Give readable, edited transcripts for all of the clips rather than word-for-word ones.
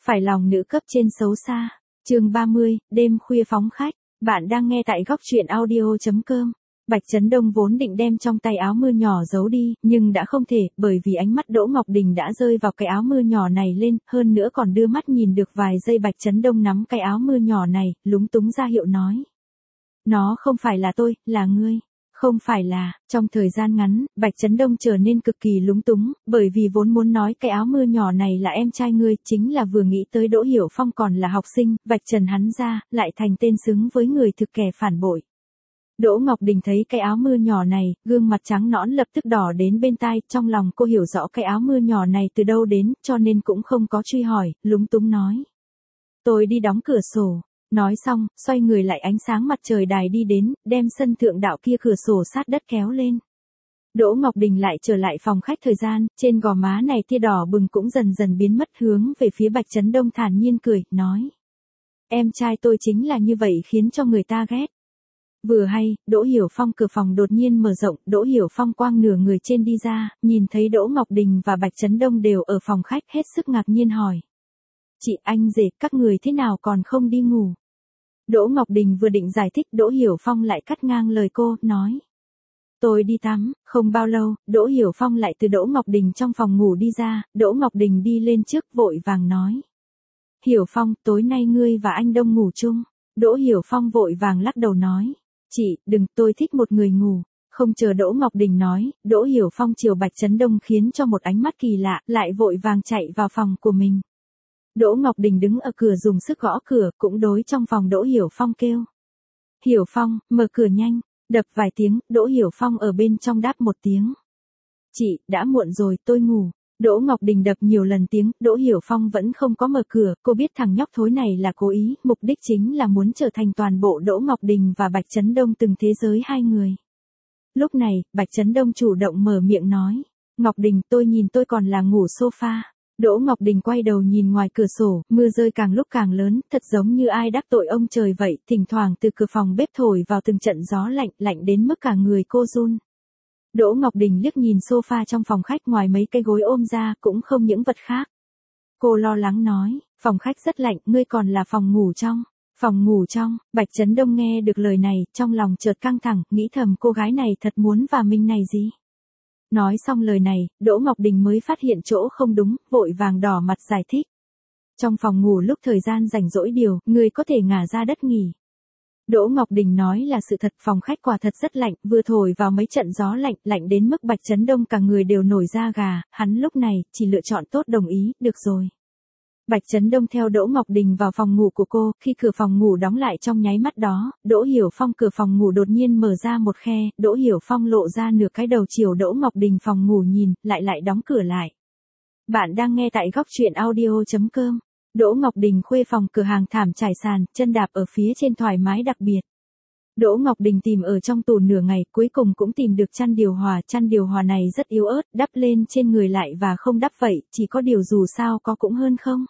Phải lòng nữ cấp trên xấu xa. Chương 30, đêm khuya phóng khách. Bạn đang nghe tại góc truyện audio.com. Bạch Chấn Đông vốn định đem trong tay áo mưa nhỏ giấu đi, nhưng đã không thể, bởi vì ánh mắt Đỗ Ngọc Đình đã rơi vào cái áo mưa nhỏ này lên, hơn nữa còn đưa mắt nhìn được vài giây Bạch Chấn Đông nắm cái áo mưa nhỏ này, lúng túng ra hiệu nói. Nó không phải là tôi, là ngươi. Không phải là, trong thời gian ngắn, Bạch Chấn Đông trở nên cực kỳ lúng túng, bởi vì vốn muốn nói cái áo mưa nhỏ này là em trai ngươi, chính là vừa nghĩ tới Đỗ Hiểu Phong còn là học sinh, Bạch Trần hắn ra, lại thành tên xứng với người thực kẻ phản bội. Đỗ Ngọc Đình thấy cái áo mưa nhỏ này, gương mặt trắng nõn lập tức đỏ đến bên tai, trong lòng cô hiểu rõ cái áo mưa nhỏ này từ đâu đến, cho nên cũng không có truy hỏi, lúng túng nói. Tôi đi đóng cửa sổ. Nói xong, xoay người lại ánh sáng mặt trời đài đi đến, đem sân thượng đạo kia cửa sổ sát đất kéo lên. Đỗ Ngọc Đình lại trở lại phòng khách thời gian, trên gò má này tia đỏ bừng cũng dần dần biến mất hướng về phía Bạch Chấn Đông thản nhiên cười, nói. Em trai tôi chính là như vậy khiến cho người ta ghét. Vừa hay, Đỗ Hiểu Phong cửa phòng đột nhiên mở rộng, Đỗ Hiểu Phong quang nửa người trên đi ra, nhìn thấy Đỗ Ngọc Đình và Bạch Chấn Đông đều ở phòng khách hết sức ngạc nhiên hỏi. Chị anh rể, các người thế nào còn không đi ngủ? Đỗ Ngọc Đình vừa định giải thích, Đỗ Hiểu Phong lại cắt ngang lời cô, nói. Tôi đi tắm. Không bao lâu, Đỗ Hiểu Phong lại từ Đỗ Ngọc Đình trong phòng ngủ đi ra, Đỗ Ngọc Đình đi lên trước vội vàng nói. Hiểu Phong, tối nay ngươi và anh Đông ngủ chung. Đỗ Hiểu Phong vội vàng lắc đầu nói. Chị, đừng, tôi thích một người ngủ. Không chờ Đỗ Ngọc Đình nói, Đỗ Hiểu Phong chiều Bạch Chấn Đông khiến cho một ánh mắt kỳ lạ, lại vội vàng chạy vào phòng của mình. Đỗ Ngọc Đình đứng ở cửa dùng sức gõ cửa, cũng đối trong phòng Đỗ Hiểu Phong kêu. Hiểu Phong, mở cửa nhanh. Đập vài tiếng, Đỗ Hiểu Phong ở bên trong đáp một tiếng. Chị, đã muộn rồi, tôi ngủ. Đỗ Ngọc Đình đập nhiều lần tiếng, Đỗ Hiểu Phong vẫn không có mở cửa, cô biết thằng nhóc thối này là cố ý, mục đích chính là muốn trở thành toàn bộ Đỗ Ngọc Đình và Bạch Chấn Đông từng thế giới hai người. Lúc này, Bạch Chấn Đông chủ động mở miệng nói. Ngọc Đình, tôi nhìn tôi còn là ngủ sofa. Đỗ Ngọc Đình quay đầu nhìn ngoài cửa sổ, mưa rơi càng lúc càng lớn, thật giống như ai đắc tội ông trời vậy, thỉnh thoảng từ cửa phòng bếp thổi vào từng trận gió lạnh, lạnh đến mức cả người cô run. Đỗ Ngọc Đình liếc nhìn sofa trong phòng khách ngoài mấy cái gối ôm ra, cũng không những vật khác. Cô lo lắng nói, phòng khách rất lạnh, ngươi còn là phòng ngủ trong. Phòng ngủ trong, Bạch Chấn Đông nghe được lời này, trong lòng chợt căng thẳng, nghĩ thầm cô gái này thật muốn vào mình này gì. Nói xong lời này, Đỗ Ngọc Đình mới phát hiện chỗ không đúng, vội vàng đỏ mặt giải thích. Trong phòng ngủ lúc thời gian rảnh rỗi điều, người có thể ngả ra đất nghỉ. Đỗ Ngọc Đình nói là sự thật, phòng khách quả thật rất lạnh, vừa thổi vào mấy trận gió lạnh, lạnh đến mức Bạch Chấn Đông cả người đều nổi da gà, hắn lúc này, chỉ lựa chọn tốt đồng ý, được rồi. Bạch Chấn Đông theo Đỗ Ngọc Đình vào phòng ngủ của cô, khi cửa phòng ngủ đóng lại trong nháy mắt đó, Đỗ Hiểu Phong cửa phòng ngủ đột nhiên mở ra một khe, Đỗ Hiểu Phong lộ ra nửa cái đầu chiều Đỗ Ngọc Đình phòng ngủ nhìn, lại đóng cửa lại. Bạn đang nghe tại góc truyện audio.com. Đỗ Ngọc Đình khuê phòng cửa hàng thảm trải sàn, chân đạp ở phía trên thoải mái đặc biệt. Đỗ Ngọc Đình tìm ở trong tủ nửa ngày, cuối cùng cũng tìm được chăn điều hòa này rất yếu ớt, đắp lên trên người lại và không đắp vậy, chỉ có điều dù sao có cũng hơn không.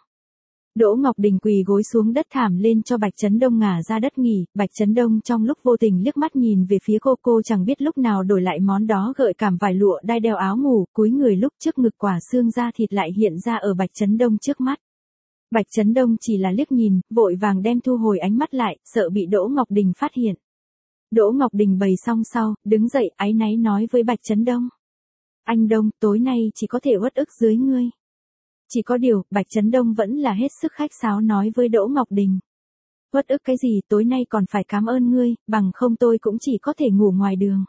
Đỗ Ngọc Đình quỳ gối xuống đất thảm lên cho Bạch Chấn Đông ngả ra đất nghỉ, Bạch Chấn Đông trong lúc vô tình liếc mắt nhìn về phía cô chẳng biết lúc nào đổi lại món đó gợi cảm vải lụa đai đeo áo ngủ, cúi người lúc trước ngực quả xương da thịt lại hiện ra ở Bạch Chấn Đông trước mắt. Bạch Chấn Đông chỉ là liếc nhìn, vội vàng đem thu hồi ánh mắt lại, sợ bị Đỗ Ngọc Đình phát hiện. Đỗ Ngọc Đình bày xong sau, đứng dậy áy náy nói với Bạch Chấn Đông. Anh Đông, tối nay chỉ có thể uất ức dưới ngươi. Chỉ có điều, Bạch Chấn Đông vẫn là hết sức khách sáo nói với Đỗ Ngọc Đình. Uất ức cái gì, tối nay còn phải cảm ơn ngươi, bằng không tôi cũng chỉ có thể ngủ ngoài đường.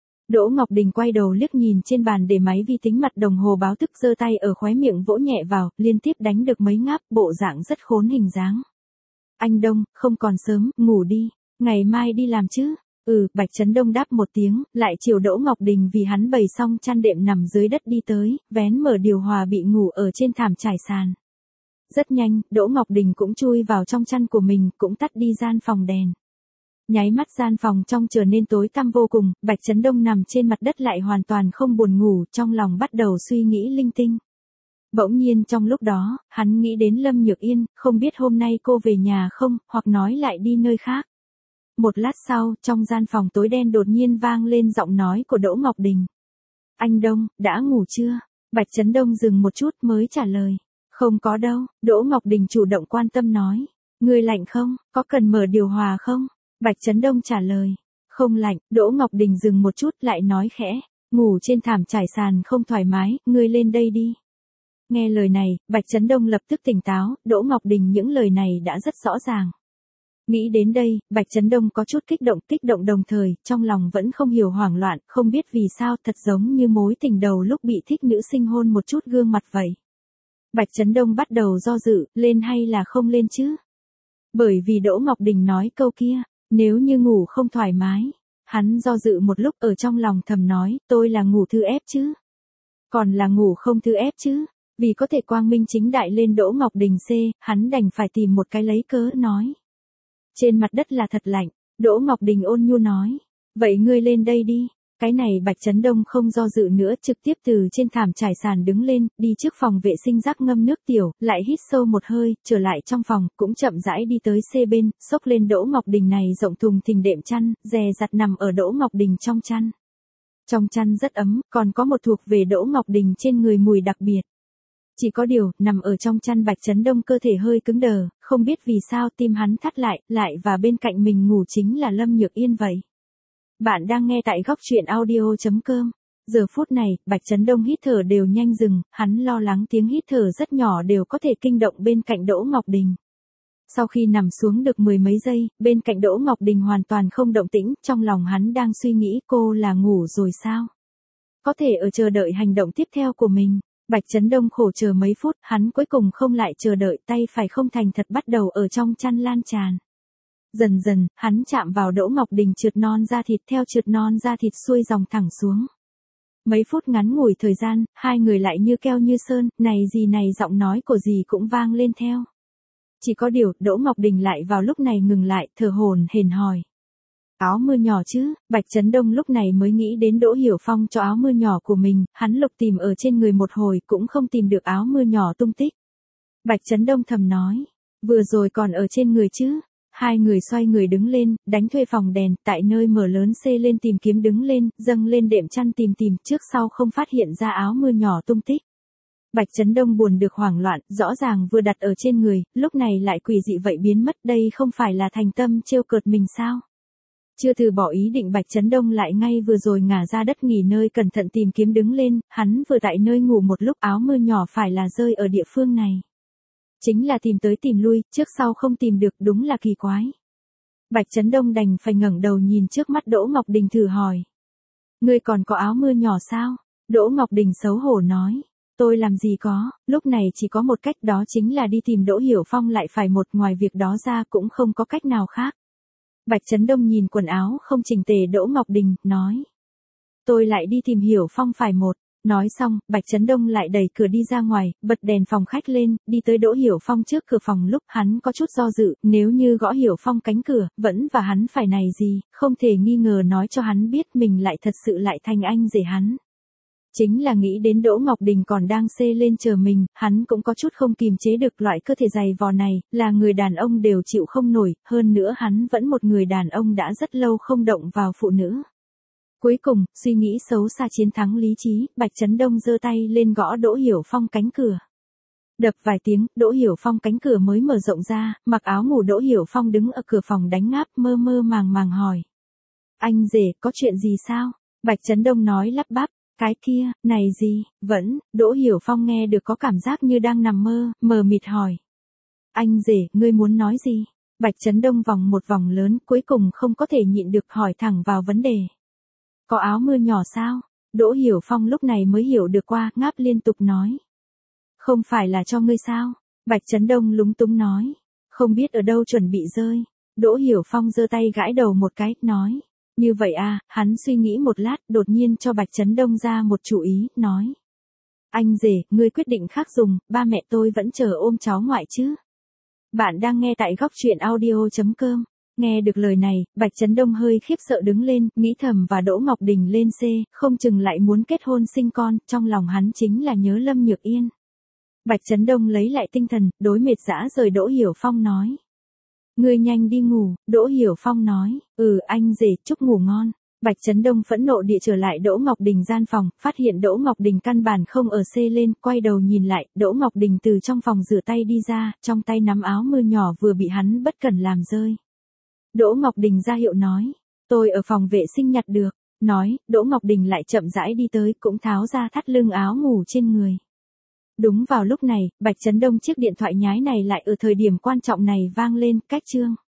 Đỗ Ngọc Đình quay đầu liếc nhìn trên bàn để máy vi tính mặt đồng hồ báo thức, giơ tay ở khóe miệng vỗ nhẹ vào, liên tiếp đánh được mấy ngáp, bộ dạng rất khốn hình dáng. Anh Đông, không còn sớm, ngủ đi, ngày mai đi làm chứ. Bạch Chấn Đông đáp một tiếng, lại chiều Đỗ Ngọc Đình vì hắn bày xong chăn đệm nằm dưới đất đi tới, vén mở điều hòa bị ngủ ở trên thảm trải sàn. Rất nhanh, Đỗ Ngọc Đình cũng chui vào trong chăn của mình, cũng tắt đi gian phòng đèn. Nháy mắt gian phòng trong trở nên tối tăm vô cùng, Bạch Chấn Đông nằm trên mặt đất lại hoàn toàn không buồn ngủ, trong lòng bắt đầu suy nghĩ linh tinh. Bỗng nhiên trong lúc đó, hắn nghĩ đến Lâm Nhược Yên, không biết hôm nay cô về nhà không, hoặc nói lại đi nơi khác. Một lát sau, trong gian phòng tối đen đột nhiên vang lên giọng nói của Đỗ Ngọc Đình. Anh Đông, đã ngủ chưa? Bạch Chấn Đông dừng một chút mới trả lời. Không có đâu, Đỗ Ngọc Đình chủ động quan tâm nói. Ngươi lạnh không, có cần mở điều hòa không? Bạch Chấn Đông trả lời. Không lạnh, Đỗ Ngọc Đình dừng một chút lại nói khẽ. Ngủ trên thảm trải sàn không thoải mái, ngươi lên đây đi. Nghe lời này, Bạch Chấn Đông lập tức tỉnh táo, Đỗ Ngọc Đình những lời này đã rất rõ ràng. Nghĩ đến đây, Bạch Chấn Đông có chút kích động đồng thời, trong lòng vẫn không hiểu hoảng loạn, không biết vì sao thật giống như mối tình đầu lúc bị thích nữ sinh hôn một chút gương mặt vậy. Bạch Chấn Đông bắt đầu do dự, lên hay là không lên chứ? Bởi vì Đỗ Ngọc Đình nói câu kia, nếu như ngủ không thoải mái. Hắn do dự một lúc ở trong lòng thầm nói, tôi là ngủ thư ép chứ? Còn là ngủ không thư ép chứ? Vì có thể quang minh chính đại lên Đỗ Ngọc Đình C, hắn đành phải tìm một cái lấy cớ nói. Trên mặt đất là thật lạnh, Đỗ Ngọc Đình ôn nhu nói. Vậy ngươi lên đây đi. Cái này Bạch Chấn Đông không do dự nữa, trực tiếp từ trên thảm trải sàn đứng lên, đi trước phòng vệ sinh rác ngâm nước tiểu, lại hít sâu một hơi, trở lại trong phòng, cũng chậm rãi đi tới C bên, xốc lên Đỗ Ngọc Đình này rộng thùng thình đệm chăn, dè dặt nằm ở Đỗ Ngọc Đình trong chăn. Trong chăn rất ấm, còn có một thuộc về Đỗ Ngọc Đình trên người mùi đặc biệt. Chỉ có điều, nằm ở trong chăn Bạch Chấn Đông cơ thể hơi cứng đờ, không biết vì sao tim hắn thắt lại và bên cạnh mình ngủ chính là Lâm Nhược Yên vậy. Bạn đang nghe tại góc truyện audio.com. Giờ phút này, Bạch Chấn Đông hít thở đều nhanh dừng, hắn lo lắng tiếng hít thở rất nhỏ đều có thể kinh động bên cạnh Đỗ Ngọc Đình. Sau khi nằm xuống được mười mấy giây, bên cạnh Đỗ Ngọc Đình hoàn toàn không động tĩnh, trong lòng hắn đang suy nghĩ cô là ngủ rồi sao? Có thể ở chờ đợi hành động tiếp theo của mình. Bạch Chấn Đông khổ chờ mấy phút, hắn cuối cùng không lại chờ đợi, tay phải không thành thật bắt đầu ở trong chăn lan tràn. Dần dần, hắn chạm vào Đỗ Ngọc Đình trượt non da thịt, theo trượt non da thịt xuôi dòng thẳng xuống. Mấy phút ngắn ngủi thời gian, hai người lại như keo như sơn, này giọng nói của dì cũng vang lên theo. Chỉ có điều, Đỗ Ngọc Đình lại vào lúc này ngừng lại, thở hổn hển hỏi. Áo mưa nhỏ chứ? Bạch Chấn Đông lúc này mới nghĩ đến Đỗ Hiểu Phong cho áo mưa nhỏ của mình, hắn lục tìm ở trên người một hồi cũng không tìm được áo mưa nhỏ tung tích. Bạch Chấn Đông thầm nói, vừa rồi còn ở trên người chứ? Hai người xoay người đứng lên, đánh thuê phòng đèn, tại nơi mở lớn C lên tìm kiếm đứng lên, dâng lên đệm chăn tìm trước sau không phát hiện ra áo mưa nhỏ tung tích. Bạch Chấn Đông buồn được hoảng loạn, rõ ràng vừa đặt ở trên người, lúc này lại quỷ dị vậy biến mất, đây không phải là thành tâm trêu cợt mình sao? Chưa từ bỏ ý định Bạch Chấn Đông lại ngay vừa rồi ngả ra đất nghỉ nơi cẩn thận tìm kiếm đứng lên, hắn vừa tại nơi ngủ một lúc áo mưa nhỏ phải là rơi ở địa phương này. Chính là tìm tới tìm lui, trước sau không tìm được, đúng là kỳ quái. Bạch Chấn Đông đành phải ngẩng đầu nhìn trước mắt Đỗ Ngọc Đình thử hỏi. Ngươi còn có áo mưa nhỏ sao? Đỗ Ngọc Đình xấu hổ nói. Tôi làm gì có, lúc này chỉ có một cách, đó chính là đi tìm Đỗ Hiểu Phong, lại phải ngoài việc đó ra cũng không có cách nào khác. Bạch Chấn Đông nhìn quần áo không chỉnh tề Đỗ Ngọc Đình, nói. Tôi lại đi tìm Hiểu Phong phải một. Nói xong, Bạch Chấn Đông lại đẩy cửa đi ra ngoài, bật đèn phòng khách lên, đi tới Đỗ Hiểu Phong trước cửa phòng, lúc hắn có chút do dự, nếu như gõ Hiểu Phong cánh cửa, vẫn và hắn phải này gì, không thể nghi ngờ nói cho hắn biết mình lại thật sự lại thành anh rể hắn. Chính là nghĩ đến Đỗ Ngọc Đình còn đang xê lên chờ mình, hắn cũng có chút không kìm chế được, loại cơ thể dày vò này, là người đàn ông đều chịu không nổi, hơn nữa hắn vẫn một người đàn ông đã rất lâu không động vào phụ nữ. Cuối cùng, suy nghĩ xấu xa chiến thắng lý trí, Bạch Chấn Đông giơ tay lên gõ Đỗ Hiểu Phong cánh cửa. Đập vài tiếng, Đỗ Hiểu Phong cánh cửa mới mở rộng ra, mặc áo ngủ Đỗ Hiểu Phong đứng ở cửa phòng đánh ngáp, mơ mơ màng hỏi. Anh rể, có chuyện gì sao? Bạch Chấn Đông nói lắp bắp. Cái kia, này gì, vẫn, Đỗ Hiểu Phong nghe được có cảm giác như đang nằm mơ, mờ mịt hỏi. Anh rể, ngươi muốn nói gì? Bạch Chấn Đông vòng một vòng lớn, cuối cùng không có thể nhịn được hỏi thẳng vào vấn đề. Có áo mưa nhỏ sao? Đỗ Hiểu Phong lúc này mới hiểu được qua, ngáp liên tục nói. Không phải là cho ngươi sao? Bạch Chấn Đông lúng túng nói. Không biết ở đâu chuẩn bị rơi. Đỗ Hiểu Phong giơ tay gãi đầu một cái, nói. Như vậy à, hắn suy nghĩ một lát, đột nhiên cho Bạch Chấn Đông ra một chủ ý, nói. Anh rể, ngươi quyết định khác dùng, ba mẹ tôi vẫn chờ ôm cháu ngoại chứ. Bạn đang nghe tại góc truyện audio.com. Nghe được lời này, Bạch Chấn Đông hơi khiếp sợ đứng lên, nghĩ thầm và Đỗ Ngọc Đình lên C, không chừng lại muốn kết hôn sinh con, trong lòng hắn chính là nhớ Lâm Nhược Yên. Bạch Chấn Đông lấy lại tinh thần, đối mệt dã rời Đỗ Hiểu Phong nói. Ngươi nhanh đi ngủ, Đỗ Hiểu Phong nói, anh rể, chúc ngủ ngon. Bạch Chấn Đông phẫn nộ địa trở lại Đỗ Ngọc Đình gian phòng, phát hiện Đỗ Ngọc Đình căn bản không ở xê lên, quay đầu nhìn lại, Đỗ Ngọc Đình từ trong phòng rửa tay đi ra, trong tay nắm áo mưa nhỏ vừa bị hắn bất cẩn làm rơi. Đỗ Ngọc Đình ra hiệu nói, tôi ở phòng vệ sinh nhặt được, nói, Đỗ Ngọc Đình lại chậm rãi đi tới, cũng tháo ra thắt lưng áo ngủ trên người. Đúng vào lúc này, Bạch Chấn Đông chiếc điện thoại nhái này lại ở thời điểm quan trọng này vang lên, cách chương.